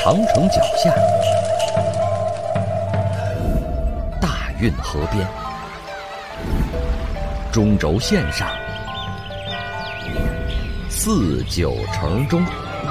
长城脚下，大运河边，中轴线上，49城中，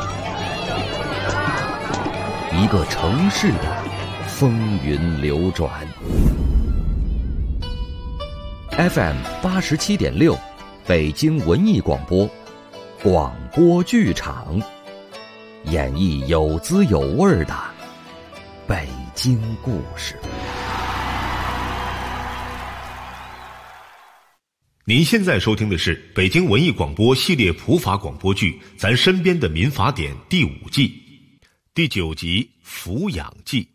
一个城市的风云流转。FM 87.6，北京文艺广播，广播剧场，演绎有滋有味的北京故事。 您现在收听的是北京文艺广播系列普法广播剧《咱身边的民法典》第5季第9集抚养记。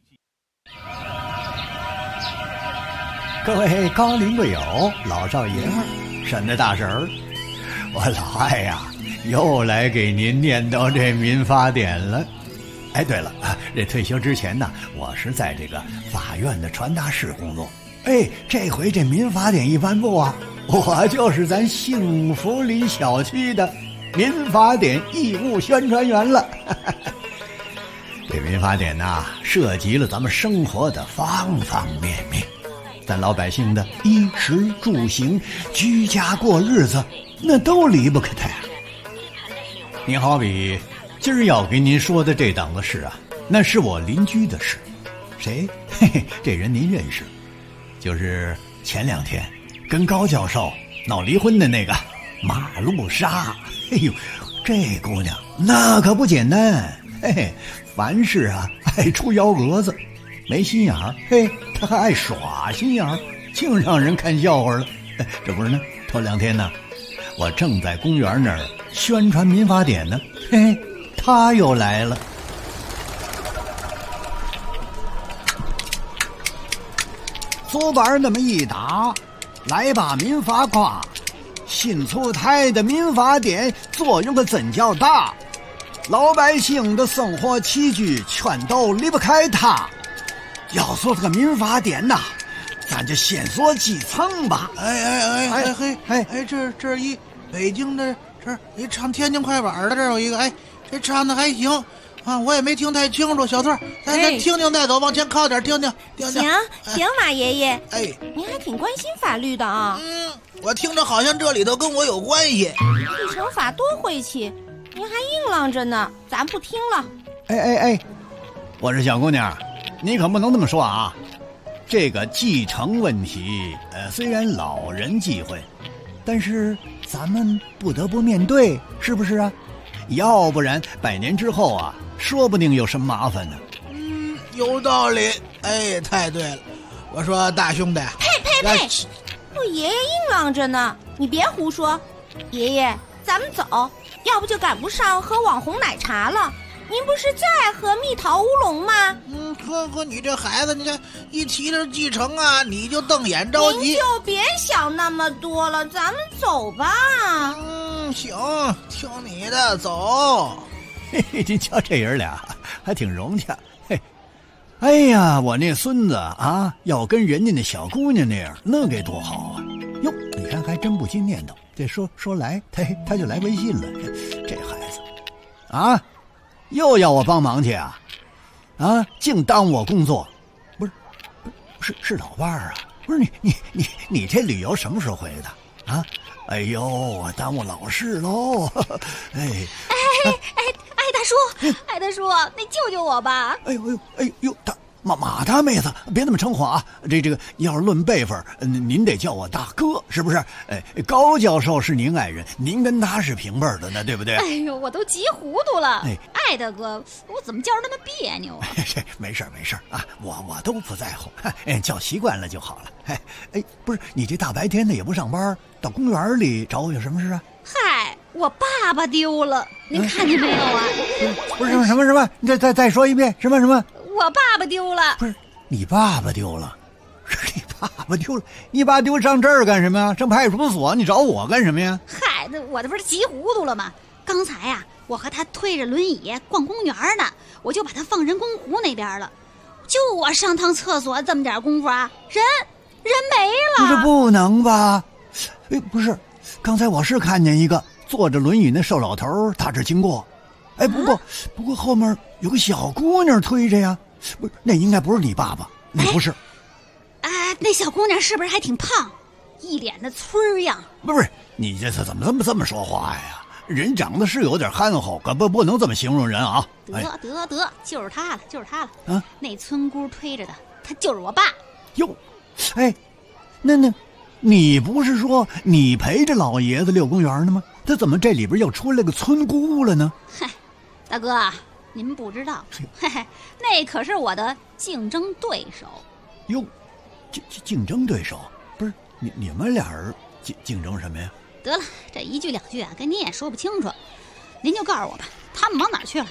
各位高龄贵友、老少爷们儿、婶子大婶儿，我老艾呀，又来给您念叨这民法典了。哎，对了，这退休之前呢，我是在这个法院的传达室工作。哎，这回这民法典一颁布啊，我就是咱幸福里小区的民法典义务宣传员了。这民法典呐，涉及了咱们生活的方方面面，咱老百姓的衣食住行、居家过日子，那都离不开它呀。你好比今儿要给您说的这档子事啊，那是我邻居的事。谁？嘿嘿，这人您认识，就是前2天跟高教授闹离婚的那个马路莎。哎呦，这姑娘那可不简单，嘿嘿，凡事啊爱出幺蛾子，没心眼儿，嘿，她还爱耍心眼儿，净让人看笑话了。这不是呢，头2天呢，我正在公园那儿宣传民法典呢，嘿，她又来了。竹板那么一打，来把民法夸，新出台的民法典作用可真较大，老百姓的生活起居全都离不开它。要说这个民法典呐，咱就先说基层吧。 这一北京的这一唱天津快板的，这有一个，这唱的还行啊，我也没听太清楚。小翠，咱听听再走，往前靠点听听。 行，马爷爷，您还挺关心法律的啊。 我听着好像这里头跟我有关系。 继承法多晦气，您还硬朗着呢，咱不听了。 我说小姑娘，你可不能这么说啊！这个继承问题，虽然老人忌讳，但是咱们不得不面对，是不是啊？要不然100年之后啊，说不定有什么麻烦呢。 有道理。太对了。我说大兄弟， 呸！我爷爷硬朗着呢，你别胡说。爷爷，咱们走，要不就赶不上喝网红奶茶了。您不是最爱喝蜜桃乌龙吗？ 喝你这孩子，你这一提着继承啊，你就瞪眼着急。 您就别想那么多了，咱们走吧。 行，听你的，走。 嘿嘿，你瞧这人俩还挺融洽。嘿，哎呀，我那孙子啊，要跟人家那小姑娘那样，那该多好啊！哟，你看还真不禁念叨，这说来，他就来微信了。这孩子啊，又要我帮忙去啊？净耽误我工作。不是老伴儿啊？不是你这旅游什么时候回来的啊？哎呦，我耽误老事喽！ 大叔，你救救我吧！ 哎呦，马大妹子，别那么称呼啊！这个要是论辈分，您得叫我大哥，是不是？高教授是您爱人，您跟他是平辈的呢，对不对？ 哎呦，我都急糊涂了！艾大哥，我怎么叫着那么别扭啊？ 没事啊，我都不在乎，叫习惯了就好了。不是你这大白天的也不上班，到公园里找我有什么事啊？ 嗨，我爸爸丢了，您看见没有啊？ 不是什么？你再说一遍，什么？ 我爸爸丢了。不是你爸爸丢了？你爸爸丢了？你爸丢上这儿干什么呀？上派出所？你找我干什么呀？ 嗨，我这不是急糊涂了吗？刚才呀，我和他推着轮椅逛公园呢，我就把他放人工湖那边了。就我上趟厕所这么点功夫啊，人没了。 这不能吧？不是，刚才我是看见一个坐着轮椅那瘦老头打这经过， 哎，不过后面有个小姑娘推着呀，不是，那应该不是你爸爸，那不是。 那小姑娘是不是还挺胖，一脸的村儿样？ 不是，你这怎么这么说话呀？人长得是有点憨厚，可不能这么形容人啊！ 得，就是他了。 啊， 那村姑推着的，他就是我爸。 哟，哎，那你不是说你陪着老爷子遛公园呢吗？他怎么这里边又出来个村姑了呢？ 嗨，大哥，您不知道，嘿嘿，那可是我的竞争对手。 哟，竞争对手？不是你们俩人竞争什么呀？ 得了，这一句两句啊，跟您也说不清楚，您就告诉我吧，他们忙哪儿去了？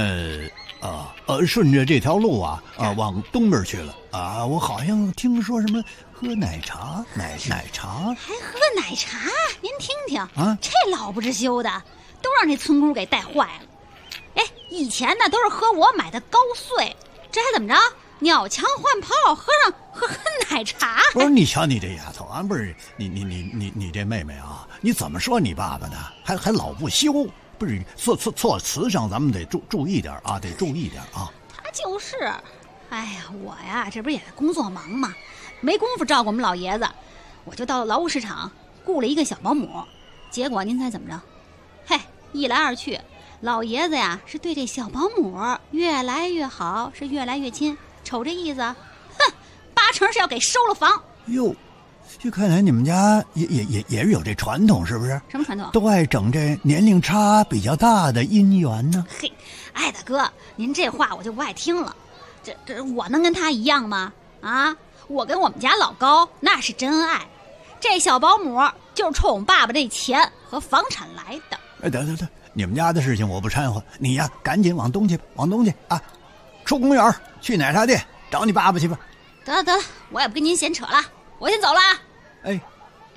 顺着这条路啊，往东边去了啊。我好像听说什么喝奶茶，奶茶， 还喝奶茶？您听听啊， 这老不知羞的，都让这村姑给带坏了。哎，以前呢都是喝我买的高碎，这还怎么着？鸟枪换炮，喝奶茶。 不是，你瞧你这丫头啊，不是你这妹妹啊，你怎么说你爸爸呢？还老不羞。不是措辞上，咱们得注意点啊，得注意点啊。 他就是，哎呀，我呀，这不是也工作忙嘛，没工夫照顾我们老爷子，我就到了劳务市场雇了一个小保姆。结果您猜怎么着？嘿，一来二去，老爷子呀是对这小保姆越来越好，是越来越亲。瞅这意思，哼，8成是要给收了房。 哟。就看来你们家也是有这传统，是不是？ 什么传统？ 都爱整这年龄差比较大的姻缘呢。 嘿，哎，大哥，您这话我就不爱听了。这我能跟他一样吗？啊，我跟我们家老高那是真爱。这小保姆就是冲我们爸爸这钱和房产来的。 哎，得，你们家的事情我不掺和，你呀赶紧往东去啊，出公园去奶茶店找你爸爸去吧。 得了，我也不跟您闲扯了。我先走了。 哎， 爸！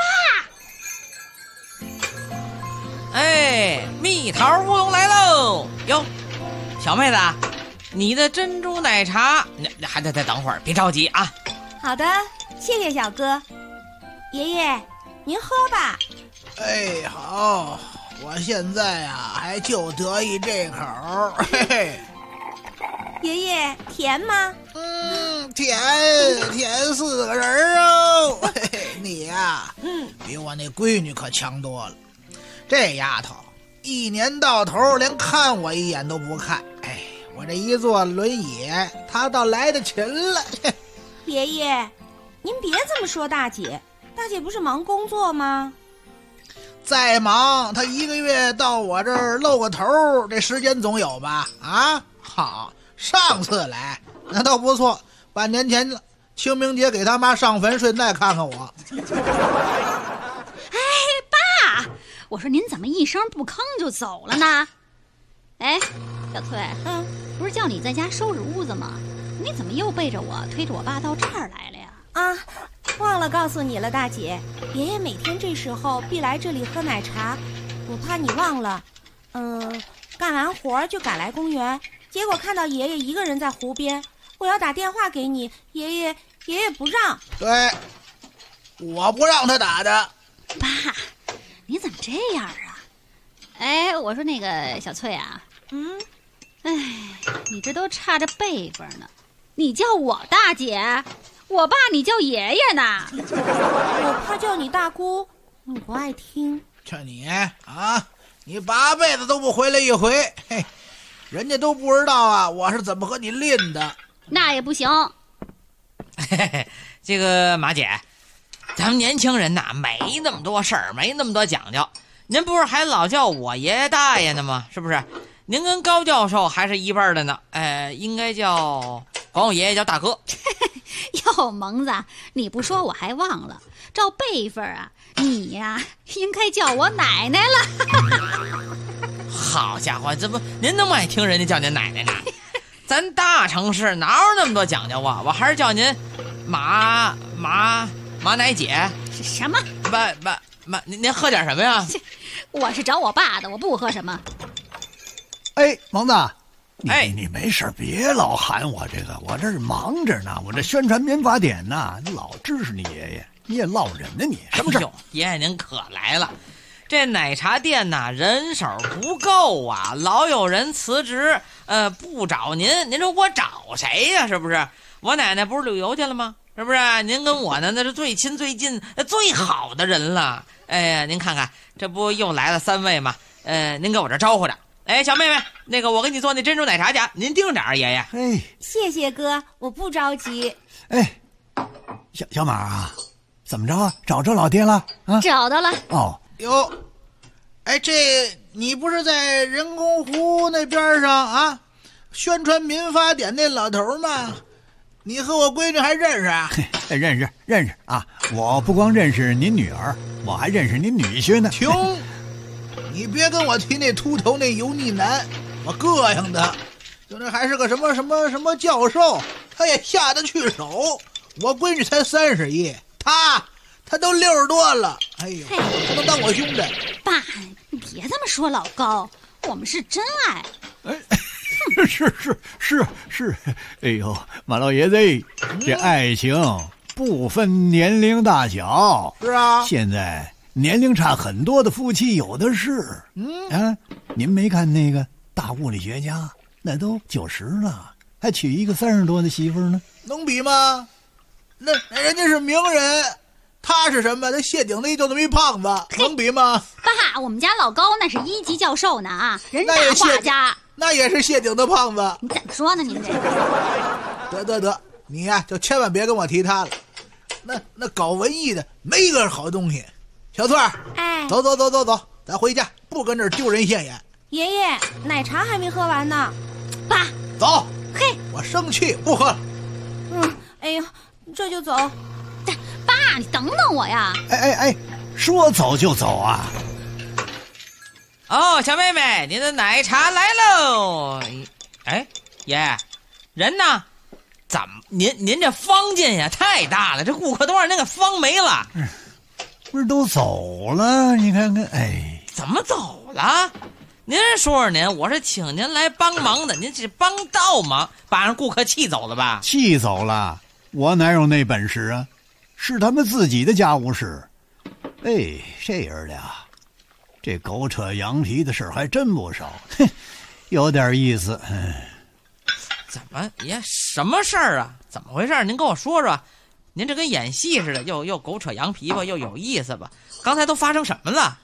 哎，蜜桃乌龙来喽！哟，小妹子，你的珍珠奶茶，还得再等会儿，别着急啊。 好的，谢谢小哥。爷爷，您喝吧。 哎，好，我现在呀还就得意这口，嘿嘿。 爷爷，甜吗？ 甜4个人哦。嘿嘿，你呀，比我那闺女可强多了。这丫头一年到头连看我一眼都不看。哎，我这一坐轮椅，她倒来得勤了。 爷爷，您别这么说大姐，大姐不是忙工作吗？ 再忙，她1个月到我这儿露个头，这时间总有吧？啊，好。上次来那倒不错，半年前清明节给他妈上坟，顺带看看我。 哎，爸，我说您怎么一声不吭就走了呢？哎，小翠，不是叫你在家收拾屋子吗？你怎么又背着我推着我爸到这儿来了呀？ 啊，忘了告诉你了，大姐，爷爷每天这时候必来这里喝奶茶，我怕你忘了。干完活就赶来公园。结果看到爷爷一个人在湖边，我要打电话给你，爷爷不让。 对，我不让他打的。 爸，你怎么这样啊？哎，我说那个小翠啊，哎，你这都差着辈分呢，你叫我大姐，我爸你叫爷爷呢。 我怕叫你大姑，你不爱听。 这你啊，你8辈子都不回来一回，嘿。人家都不知道啊，我是怎么和你拎的。 那也不行。 嘿嘿，这个马姐，咱们年轻人呐，没那么多事儿，没那么多讲究。您不是还老叫我爷爷大爷呢吗？是不是？您跟高教授还是一辈儿的呢。应该管我爷爷叫大哥。 哟，蒙子，你不说我还忘了，照辈分啊，你呀应该叫我奶奶了。 好家伙，这不您那么爱听人家叫您奶奶呢？咱大城市哪有那么多讲究啊？我还是叫您马奶姐。 是什么？ 您喝点什么呀？ 我是找我爸的，我不喝什么。 哎，蒙子，你没事别老喊我这个，我这是忙着呢，我这宣传民法典呢，你老支持你爷爷，你也落人呢你，什么事？ 爷爷您可来了。 这奶茶店呐，人手不够啊，老有人辞职，不找您，您说我找谁呀？是不是？我奶奶不是旅游去了吗？是不是？您跟我呢，那是最亲最近、最好的人了。哎呀，您看看，这不又来了3位吗？您给我这招呼着。哎，小妹妹，那个我给你做那珍珠奶茶去，您盯着爷爷。 哎， 谢谢哥，我不着急。 哎，小马啊，怎么着啊？找着老爹了啊？ 找到了。 哦， 哟，哎，这你不是在人工湖那边上啊，宣传民法典那老头吗？你和我闺女还认识啊？ 认识啊！我不光认识您女儿，我还认识您女婿呢。 穷，你别跟我提那秃头那油腻男，我膈应他。就那还是个什么教授，他也下得去手。我闺女才31，他都60多了。哎呦，不能当我兄弟。 爸，你别这么说老高，我们是真爱。 是，哎呦，马老爷子，这爱情不分年龄大小。 是啊， 现在年龄差很多的夫妻有的是。您没看那个大物理学家，那都90了，还娶一个30多的媳妇呢？ 能比吗？那人家是名人，他是什么？他谢顶子就那么一胖子，能比吗？ 爸，我们家老高那是1级教授呢啊，人大画家。 那也是谢顶的胖子。 你怎么说呢？您这得，你呀就千万别跟我提他了。那搞文艺的没个好东西。小翠儿， 哎， 走，咱回家，不跟这儿丢人现眼。 爷爷，奶茶还没喝完呢。 爸， 走。 嘿， 我生气，不喝了。 哎呀，这就走。 爸，你等等我呀。 哎，说走就走啊。 哦，小妹妹，您的奶茶来喽！哎，爷，人呢？怎么您这方间呀太大了，这顾客都让那个方没了。 不是都走了？你看看，哎， 怎么走了？您说您，我是请您来帮忙的，您是帮倒忙，把人顾客气走了吧？ 气走了，我哪有那本事啊？是他们自己的家务事。哎，这人俩。这狗扯羊皮的事还真不少，有点意思。 怎么爷什么事儿啊？怎么回事？您跟我说说。您这跟演戏似的，又狗扯羊皮吧，又有意思吧？刚才都发生什么了？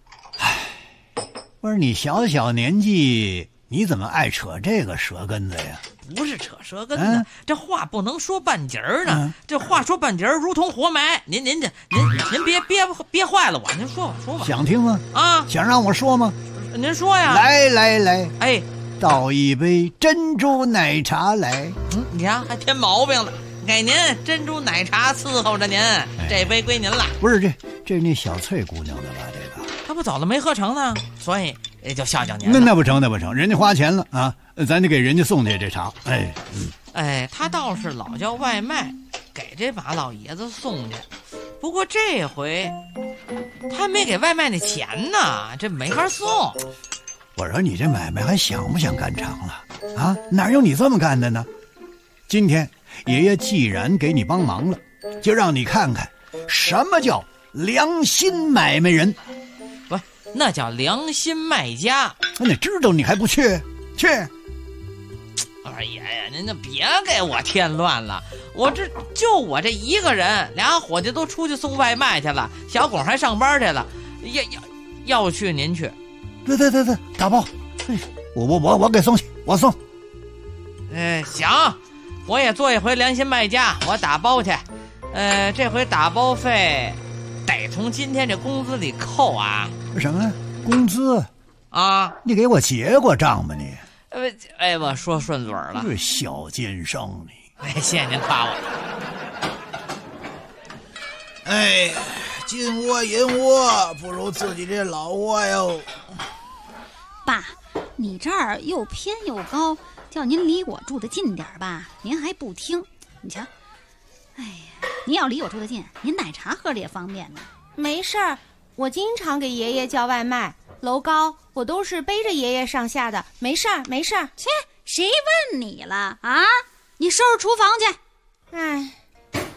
不是你小年纪，你怎么爱扯这个舌根子呀？ 不是扯舌根子，这话不能说半截儿呢。这话说半截儿如同活埋。您别坏了我，您说吧。 想听吗？ 啊， 想让我说吗？ 您说呀。 来， 哎， 倒一杯珍珠奶茶来。 你看还添毛病了。给您珍珠奶茶伺候着您，这杯归您了。 不是这是那小翠姑娘的吧？这个她不走了没喝成呢，所以也就孝敬您了。那不成，人家花钱了啊，咱得给人家送去这茶。 他倒是老叫外卖，给这马老爷子送去。不过这回他没给外卖那钱呢，这没法送。 我说你这买卖还想不想干长了啊？哪有你这么干的呢？今天爷爷既然给你帮忙了，就让你看看什么叫良心买卖人。 不，那叫良心卖家。 你知道你还不去？ 二爷呀，您就别给我添乱了。我这一个人，俩伙计都出去送外卖去了，小巩还上班去了。要去您去。 对，打包。我给送去，我送。 行。我也做一回良心卖家，我打包去。这回打包费得从今天这工资里扣啊。 什么工资啊？ 你给我结过账吗你？ 我说顺嘴了。 这小奸商你。 谢谢您夸我。 金窝银窝不如自己这老窝哟。 爸，你这儿又偏又高，叫您离我住得近点吧，您还不听。你瞧，哎呀，您要离我住得近，您奶茶喝着也方便呢。 没事儿，我经常给爷爷叫外卖，楼高我都是背着爷爷上下的，没事儿。 切，谁问你了啊？你收拾厨房去。 哎， 爸，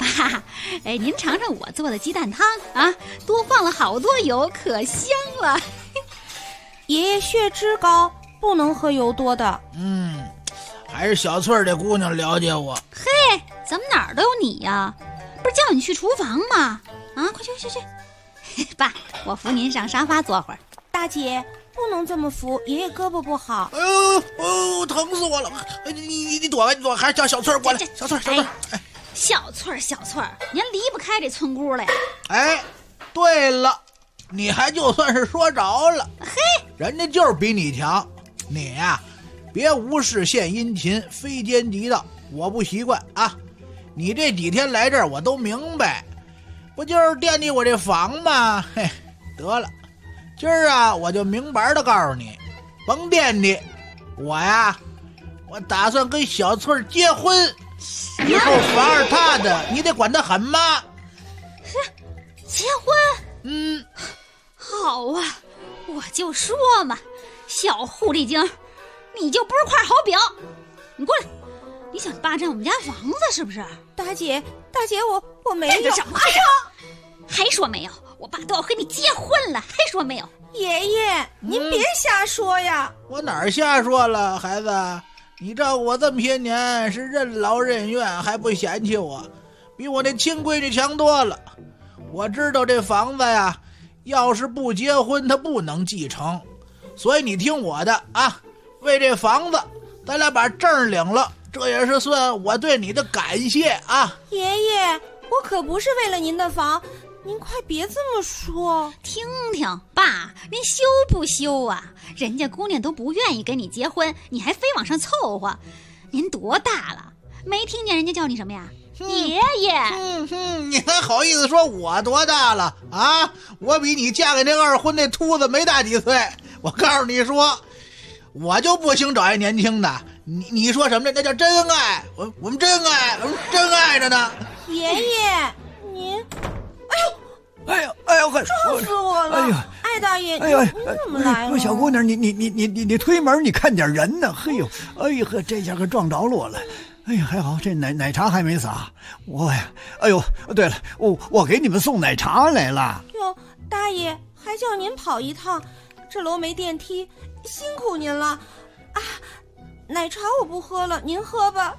哈，哎，您尝尝我做的鸡蛋汤啊，多放了好多油，可香了。 爷爷血脂高，不能喝油多的。 还是小翠儿这姑娘了解我。 嘿，怎么哪儿都有你呀？不是叫你去厨房吗？啊，快去！爸，我扶您上沙发坐会儿。 大姐，不能这么扶，爷爷胳膊不好。 哎呦，疼死我了！你躲开，你躲开，还是叫小翠儿过来。小翠儿， 小翠儿，您离不开这村姑了呀。 哎，对了，你还就算是说着了。 嘿， 人家就是比你强，你呀，别无事献殷勤，非奸即盗，我不习惯啊。你这几天来这儿，我都明白，不就是惦记我这房吗？嘿，得了，今儿啊，我就明白的告诉你，甭惦记，我打算跟小翠儿结婚，以后房儿她的，你得管她喊妈。 结婚？好啊，我就说嘛，小狐狸精，你就不是块好饼。你过来，你想霸占我们家房子是不是？ 大姐，我没有。 什么？还说没有？我爸都要跟你结婚了，还说没有？ 爷爷，您别瞎说呀！ 我哪儿瞎说了，孩子？你照顾我这么些年，是任劳任怨，还不嫌弃我，比我那亲闺女强多了。我知道这房子呀，要是不结婚，他不能继承，所以你听我的啊，为这房子，咱俩把证领了，这也是算我对你的感谢啊。 爷爷，我可不是为了您的房，您快别这么说。 听听，爸，您羞不羞啊？人家姑娘都不愿意跟你结婚，你还非往上凑合。您多大了？没听见人家叫你什么呀？爷爷。 你还好意思说我多大了啊？我比你嫁给那二婚那秃子没大几岁。我告诉你说，我就不行找一年轻的。你说什么那叫真爱？我们真爱，我们真爱着呢。 爷爷，您， 哎呦， 撞死我了！ 哎呀， 艾大爷， 哎呀， 你怎么来了？ 小姑娘，你推门，你看点人呢。嘿呦，哎呦呵，这下可撞着我了。哎呀，还好这奶茶还没洒。哎呦，对了，我给你们送奶茶来了。 哟，大爷还叫您跑一趟，这楼没电梯，辛苦您了啊！奶茶我不喝了，您喝吧。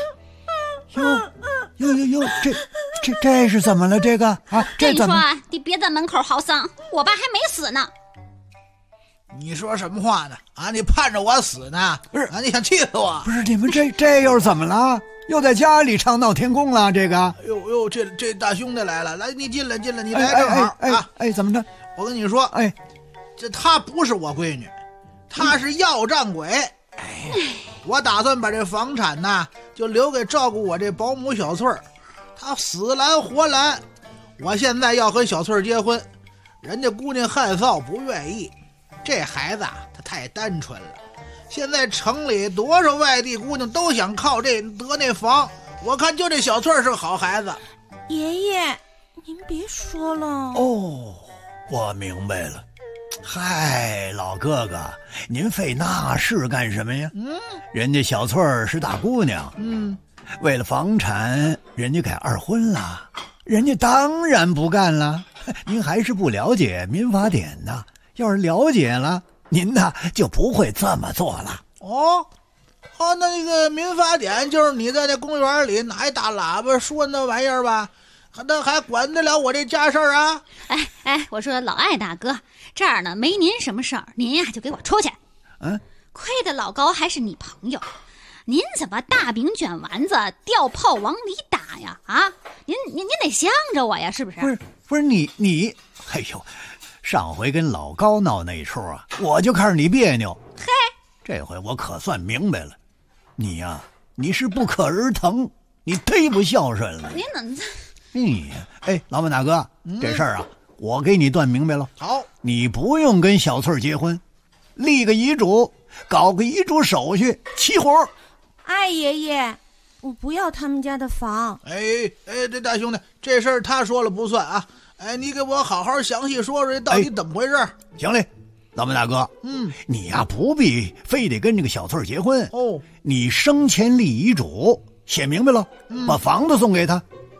哟，这是怎么了？这个啊， 跟你说啊，你别在门口嚎丧，我爸还没死呢。 你说什么话呢？啊，你盼着我死呢？ 不是啊，你想气死我？ 不是，你们这又是怎么了？又在家里唱闹天宫了？这个？ 哟，这大兄弟来了，来，你进来，你来正好啊！ 怎么着？ 我跟你说，这她不是我闺女，她是要账鬼。我打算把这房产呢，就留给照顾我这保姆小翠儿，她死拦活拦。我现在要和小翠儿结婚，人家姑娘害臊不愿意。这孩子啊，他太单纯了。现在城里多少外地姑娘都想靠这得那房，我看就这小翠儿是好孩子。 爷爷，您别说了。 哦，我明白了。嗨，老哥哥，您费那事干什么呀？人家小翠儿是大姑娘，为了房产，人家改二婚了，人家当然不干了。您还是不了解民法典呢，要是了解了，您呢就不会这么做了。 那个民法典就是你在那公园里拿一大喇叭说那玩意儿吧？那还管得了我这家事儿啊？ 我说老艾大哥，这儿呢没您什么事儿，您呀就给我出去。亏得老高还是你朋友，您怎么大饼卷丸子掉炮往里打呀？啊，您得向着我呀，是不是？ 不是你，哎呦，上回跟老高闹那出啊，我就看着你别扭。这回我可算明白了，你呀，你是不可儿疼，你忒不孝顺了。 您怎么？ 老板大哥，这事儿啊，我给你断明白了。 好， 你不用跟小翠儿结婚，立个遗嘱，搞个遗嘱手续，齐活。 爷爷，我不要他们家的房。 这大兄弟，这事儿他说了不算啊。你给我好好详细说说，到底怎么回事？ 行嘞，老板大哥，你呀不必非得跟这个小翠儿结婚。你生前立遗嘱，写明白了，把房子送给他。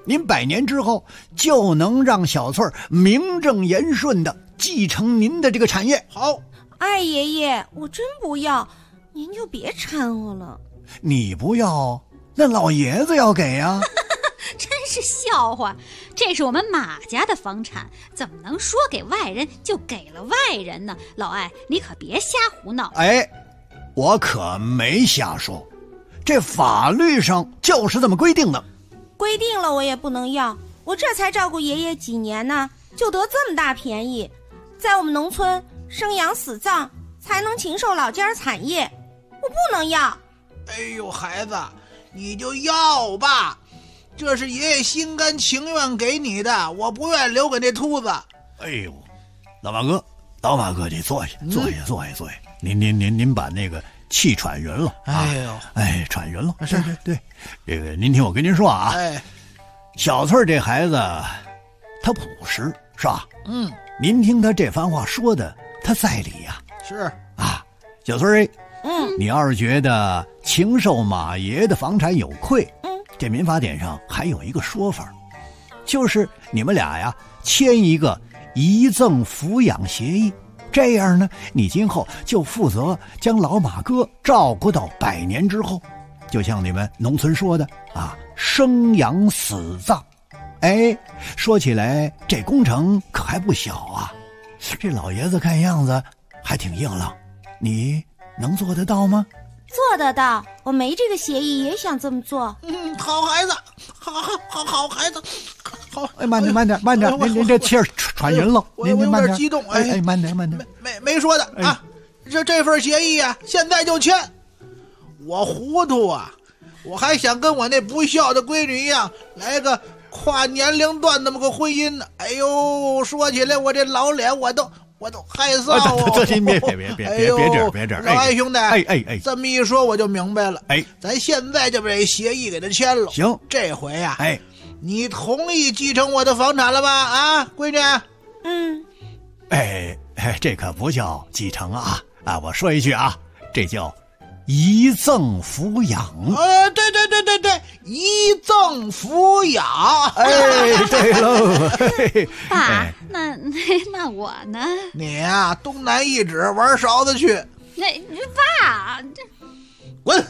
您100年之后就能让小翠名正言顺的继承您的这个产业。 好， 哎，爷爷，我真不要，您就别掺和了。 你不要，那老爷子要给呀。 真是笑话，这是我们马家的房产，怎么能说给外人就给了外人呢？老艾，你可别瞎胡闹。 哎，我可没瞎说，这法律上就是这么规定的。 规定了我也不能要，我这才照顾爷爷几年呢，就得这么大便宜。在我们农村，生养死葬才能禽兽老家产业，我不能要。 哎呦，孩子，你就要吧，这是爷爷心甘情愿给你的，我不愿留给那秃子。 哎呦，老马哥，你坐下。您把那个气喘匀了。 哎呦， 喘匀了。对，这个您听我跟您说啊，小翠这孩子，他朴实是吧？您听他这番话说的，他在理呀。 是啊，小翠你要是觉得禽兽马爷的房产有愧，这民法典上还有一个说法，就是你们俩呀签一个遗赠抚养协议，这样呢，你今后就负责将老马哥照顾到100年之后，就像你们农村说的啊，生养死葬。哎，说起来这工程可还不小啊，这老爷子看样子还挺硬朗，你能做得到吗？ 做得到，我没这个协议也想这么做。 好孩子，好孩子，好。 哎，慢点，您这气儿喘匀了， 我有点激动。 哎，慢点。 没说的啊，这份协议啊，现在就签。我糊涂啊，我还想跟我那不孝的闺女一样，来个跨年龄段那么个婚姻呢。哎呦，说起来我这老脸我都害臊啊！ 您别这样， 老艾兄弟， 哎， 这么一说我就明白了。 哎， 咱现在就把这协议给他签了。 行， 这回啊，你同意继承我的房产了吧？啊，闺女。 这可不叫继承啊！我说一句啊，这叫遗赠抚养。 对，遗赠抚养。 对喽。 爸，那我呢？ 你啊，东南一指玩勺子去。 爸， 滚！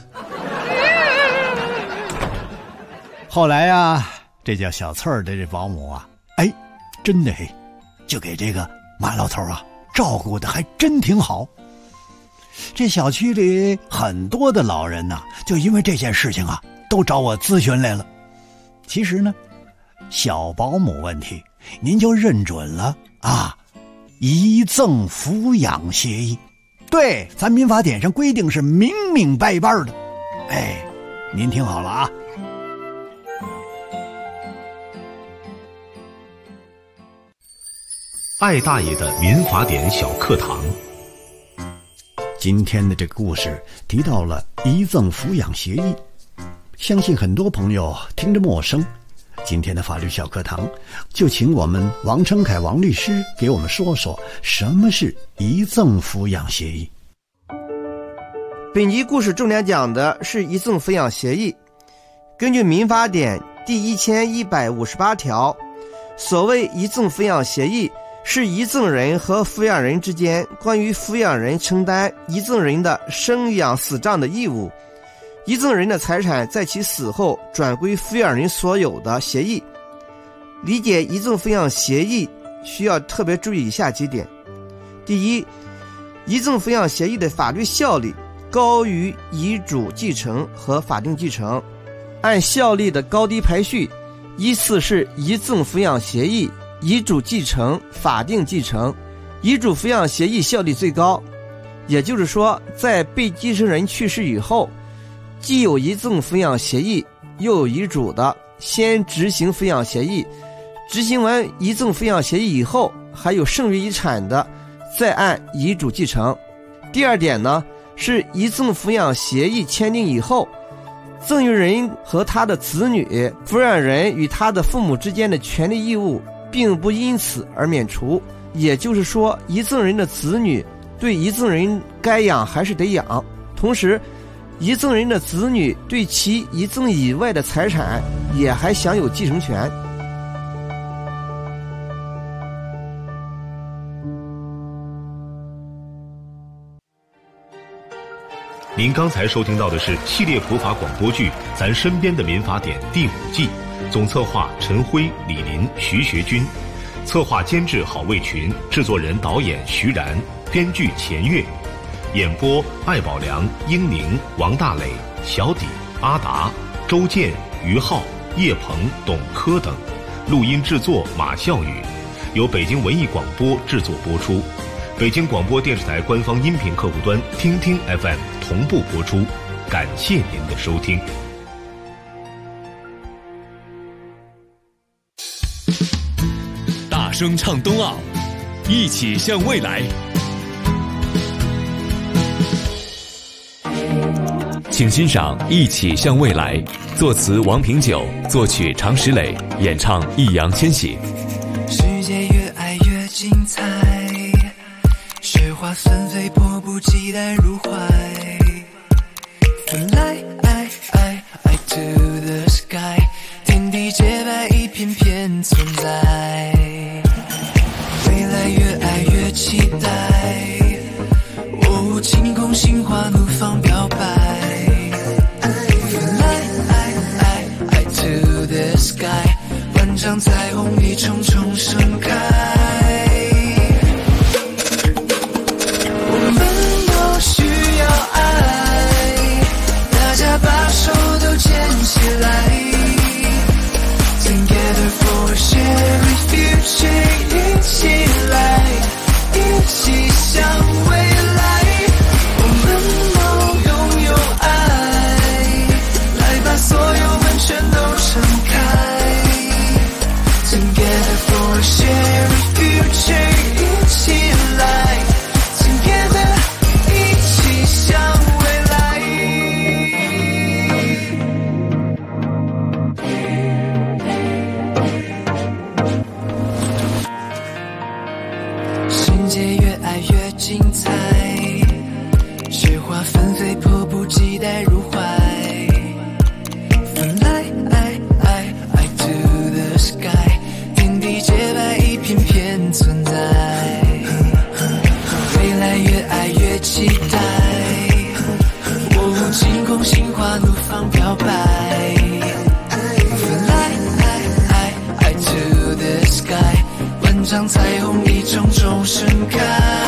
后来呀，这叫小翠儿的这保姆啊，真的就给这个马老头啊照顾的还真挺好。这小区里很多的老人呐，就因为这件事情啊，都找我咨询来了。其实呢，小保姆问题您就认准了啊，遗赠抚养协议。对，咱民法典上规定是明明白白的。您听好了啊。 艾大爷的民法典小课堂。 今天的这个故事提到了遗赠抚养协议，相信很多朋友听着陌生。今天的法律小课堂就请我们王成凯王律师给我们说说什么是遗赠抚养协议。 本集故事重点讲的是遗赠抚养协议。根据民法典第1158条，所谓遗赠抚养协议是遗赠人和抚养人之间关于抚养人承担遗赠人的生养死葬的义务，遗赠人的财产在其死后转归抚养人所有的协议。理解遗赠抚养协议需要特别注意以下几点。第一，遗赠抚养协议的法律效力高于遗嘱继承和法定继承，按效力的高低排序，依次是遗赠抚养协议、遗嘱继承、法定继承。遗嘱抚养协议效力最高，也就是说，在被继承人去世以后，既有遗赠抚养协议又有遗嘱的，先执行抚养协议，执行完遗赠抚养协议以后，还有剩余遗产的，再按遗嘱继承。第二点呢，是遗赠抚养协议签订以后，赠与人和他的子女、抚养人与他的父母之间的权利义务并不因此而免除。也就是说，遗赠人的子女对遗赠人该养还是得养，同时遗赠人的子女对其遗赠以外的财产也还享有继承权。 您刚才收听到的是系列普法广播剧《咱身边的民法典》第5季，总策划陈辉、李林、徐学军，策划监制郝卫群，制作人导演徐然，编剧钱月，演播艾宝良、英宁、王大磊、小底、阿达、周健、于浩、叶鹏、董科等，录音制作马笑宇，由北京文艺广播制作播出。北京广播电视台官方音频客户端听听 FM 同步播出，感谢您的收听。 大声唱冬奥，一起向未来。请欣赏《一起向未来》，作词王平久，作曲常石磊，演唱易烊千玺。 世界越爱越精彩，雪花纷飞，迫不及待入怀。Fly to the sky， 天地洁白，一片片存在。未来越爱越期待，晴空心花怒放表白。Fly to the sky， 万丈彩虹一重重盛开。我们都需要爱，大家把手都牵起来。Together for a shared future， 一起来，一起向未来。我们都拥有爱，来把所有门全都敞开。Together for a shared future， 一起来。Together， 一起向未来。世界越爱越精彩，雪花纷飞，迫不及待入怀。Fly to the sky， 天地洁白，一片片存在。未来越爱越期待，晴空心花怒放表白。Fly to the sky， 万丈彩虹一重重盛开。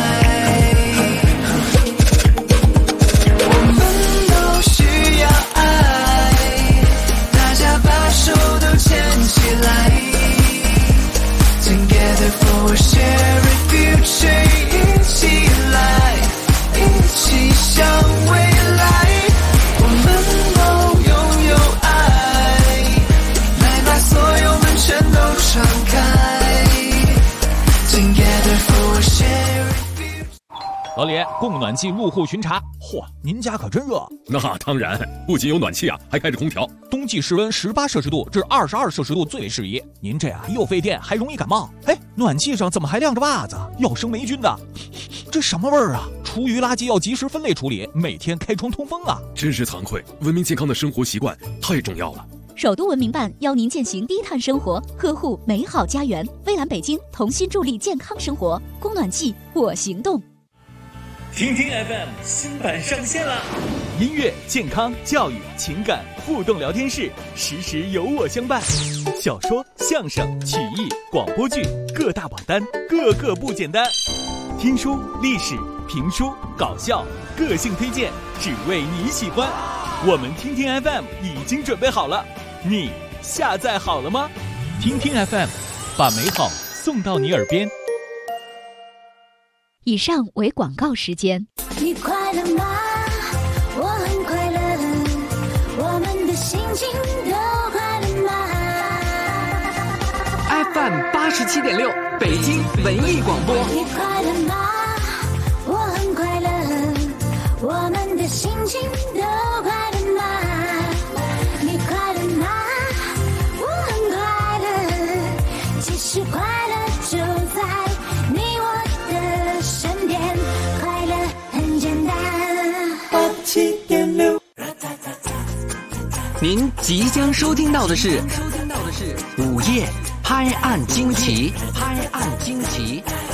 我们都需要爱，大家把手都牵起来。Together for a shared future， 一起来，一起向未来。我们都拥有爱，来把所有门全都敞开。Together for a shared future。 老李，供暖季入户巡查。嚯，您家可真热。 那当然，不仅有暖气啊，还开着空调。 冬季室温18摄氏度至22摄氏度最为适宜。您这又费电，还容易感冒。哎，暖气上怎么还晾着袜子？要生霉菌的。这什么味儿啊？厨余垃圾要及时分类处理，每天开窗通风啊。 真是惭愧，文明健康的生活习惯太重要了。 首都文明办邀您践行低碳生活，呵护美好家园。蔚蓝北京同心助力健康生活，供暖季我行动。 听听 FM 新版上线了， 音乐、健康、教育、情感互动聊天室，时时有我相伴。小说、相声、曲艺、广播剧各大榜单，个个不简单。听书、历史、评书、搞笑，个性推荐，只为你喜欢。我们听听 FM 已经准备好了，你下载好了吗？听听 FM， 把美好送到你耳边。 以上为广告时间。 你快乐吗？我很快乐，我们的心情都快乐吗 ？FM 87.6，北京文艺广播。 你快乐吗？我很快乐，我们的心情都快乐吗？你快乐吗？我很快乐，其实快乐就在你我的身边，快乐很简单。 87.6， 您即将收听到的是午夜拍案惊奇。